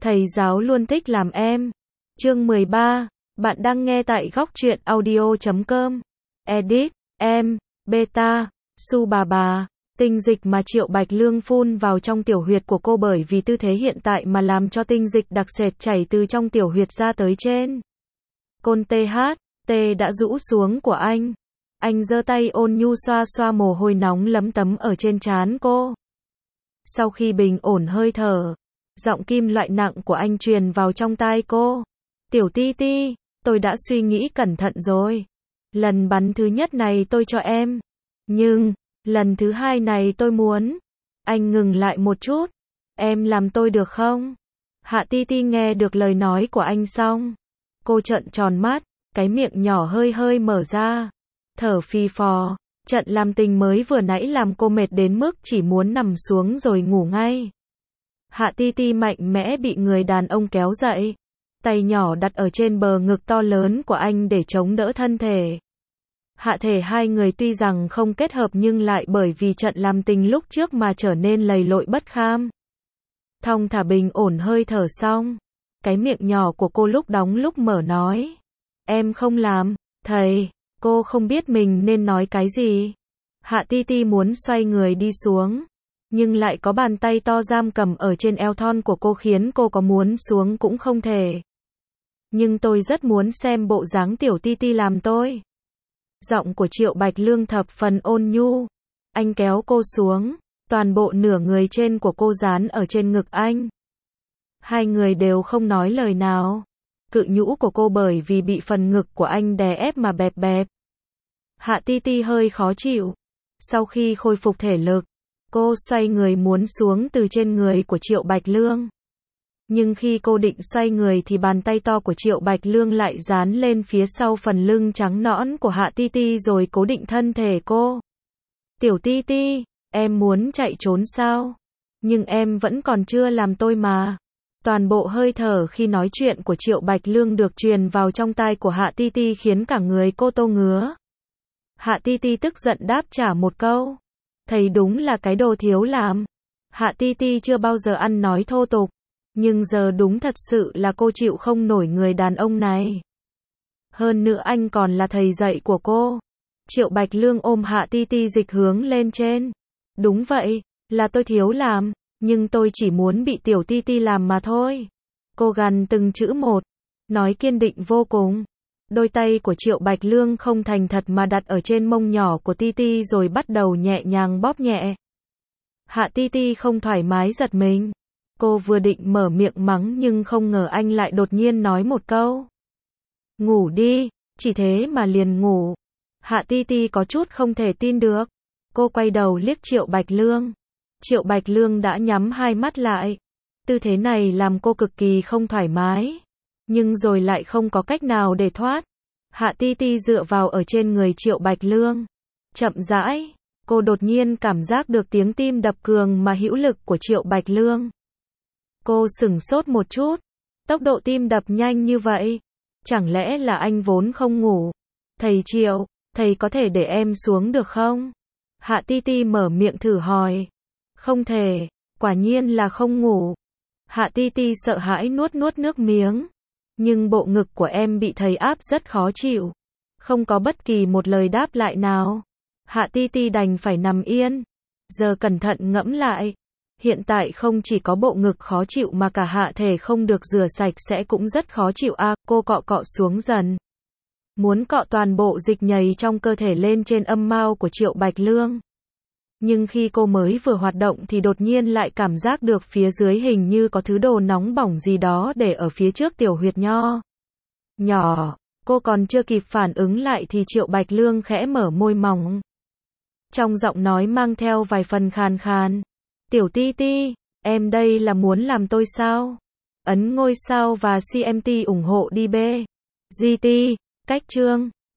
Thầy giáo luôn thích làm em. Chương 13. Bạn đang nghe tại góc truyện audio.com. Edit, em, beta, su bà. Tinh dịch mà Triệu Bạch Lương phun vào trong tiểu huyệt của cô bởi vì tư thế hiện tại mà làm cho tinh dịch đặc sệt chảy từ trong tiểu huyệt ra tới trên. Côn TH đã rũ xuống của anh. Anh giơ tay ôn nhu xoa xoa mồ hôi nóng lấm tấm ở trên trán cô. Sau khi bình ổn hơi thở, giọng kim loại nặng của anh truyền vào trong tai cô. Tiểu Ti Ti, tôi đã suy nghĩ cẩn thận rồi. Lần bắn thứ nhất này tôi cho em. Nhưng, lần thứ hai này tôi muốn. Anh ngừng lại một chút. Em làm tôi được không? Hạ Ti Ti nghe được lời nói của anh xong. Cô trợn tròn mắt, cái miệng nhỏ hơi hơi mở ra. Thở phì phò. Trận làm tình mới vừa nãy làm cô mệt đến mức chỉ muốn nằm xuống rồi ngủ ngay. Hạ Ti Ti mạnh mẽ bị người đàn ông kéo dậy. Tay nhỏ đặt ở trên bờ ngực to lớn của anh để chống đỡ thân thể. Hạ thể hai người tuy rằng không kết hợp nhưng lại bởi vì trận làm tình lúc trước mà trở nên lầy lội bất kham. Thong thả bình ổn hơi thở xong. Cái miệng nhỏ của cô lúc đóng lúc mở nói. Em không làm, thầy. Cô không biết mình nên nói cái gì. Hạ Ti Ti muốn xoay người đi xuống. Nhưng lại có bàn tay to giam cầm ở trên eo thon của cô khiến cô có muốn xuống cũng không thể. Nhưng tôi rất muốn xem bộ dáng Tiểu Ti Ti làm tôi. Giọng của Triệu Bạch Lương thập phần ôn nhu. Anh kéo cô xuống. Toàn bộ nửa người trên của cô dán ở trên ngực anh. Hai người đều không nói lời nào. Cự nhũ của cô bởi vì bị phần ngực của anh đè ép mà bẹp bẹp. Hạ Ti Ti hơi khó chịu. Sau khi khôi phục thể lực, cô xoay người muốn xuống từ trên người của Triệu Bạch Lương. Nhưng khi cô định xoay người thì bàn tay to của Triệu Bạch Lương lại dán lên phía sau phần lưng trắng nõn của Hạ Ti Ti rồi cố định thân thể cô. Tiểu Ti Ti, em muốn chạy trốn sao? Nhưng em vẫn còn chưa làm tôi mà. Toàn bộ hơi thở khi nói chuyện của Triệu Bạch Lương được truyền vào trong tai của Hạ Ti Ti khiến cả người cô tô ngứa. Hạ Ti Ti tức giận đáp trả một câu. Thầy đúng là cái đồ thiếu làm. Hạ Ti Ti chưa bao giờ ăn nói thô tục. Nhưng giờ đúng thật sự là cô chịu không nổi người đàn ông này. Hơn nữa anh còn là thầy dạy của cô. Triệu Bạch Lương ôm Hạ Ti Ti dịch hướng lên trên. Đúng vậy, là tôi thiếu làm. Nhưng tôi chỉ muốn bị Tiểu Ti Ti làm mà thôi. Cô gằn từng chữ một. Nói kiên định vô cùng. Đôi tay của Triệu Bạch Lương không thành thật mà đặt ở trên mông nhỏ của Ti Ti rồi bắt đầu nhẹ nhàng bóp nhẹ. Hạ Ti Ti không thoải mái giật mình. Cô vừa định mở miệng mắng nhưng không ngờ anh lại đột nhiên nói một câu. Ngủ đi, chỉ thế mà liền ngủ. Hạ Ti Ti có chút không thể tin được. Cô quay đầu liếc Triệu Bạch Lương. Triệu Bạch Lương đã nhắm hai mắt lại. Tư thế này làm cô cực kỳ không thoải mái. Nhưng rồi lại không có cách nào để thoát. Hạ Ti Ti dựa vào ở trên người Triệu Bạch Lương. Chậm rãi, cô đột nhiên cảm giác được tiếng tim đập cường mà hữu lực của Triệu Bạch Lương. Cô sửng sốt một chút. Tốc độ tim đập nhanh như vậy. Chẳng lẽ là anh vốn không ngủ? Thầy Triệu, thầy có thể để em xuống được không? Hạ Ti Ti mở miệng thử hỏi. Không thể, quả nhiên là không ngủ. Hạ Ti Ti sợ hãi nuốt nước miếng. Nhưng bộ ngực của em bị thầy áp rất khó chịu. Không có bất kỳ một lời đáp lại nào. Hạ Ti Ti đành phải nằm yên. Giờ cẩn thận ngẫm lại. Hiện tại không chỉ có bộ ngực khó chịu mà cả hạ thể không được rửa sạch sẽ cũng rất khó chịu cô cọ cọ xuống dần. Muốn cọ toàn bộ dịch nhầy trong cơ thể lên trên âm mao của Triệu Bạch Lương. Nhưng khi cô mới vừa hoạt động thì đột nhiên lại cảm giác được phía dưới hình như có thứ đồ nóng bỏng gì đó để ở phía trước tiểu huyệt nhỏ. Cô còn chưa kịp phản ứng lại thì Triệu Bạch Lương khẽ mở môi mỏng. Trong giọng nói mang theo vài phần khàn khàn. Tiểu Ti Ti, em đây là muốn làm tôi sao? Ấn ngôi sao và CMT ủng hộ đi B. GT, cách chương.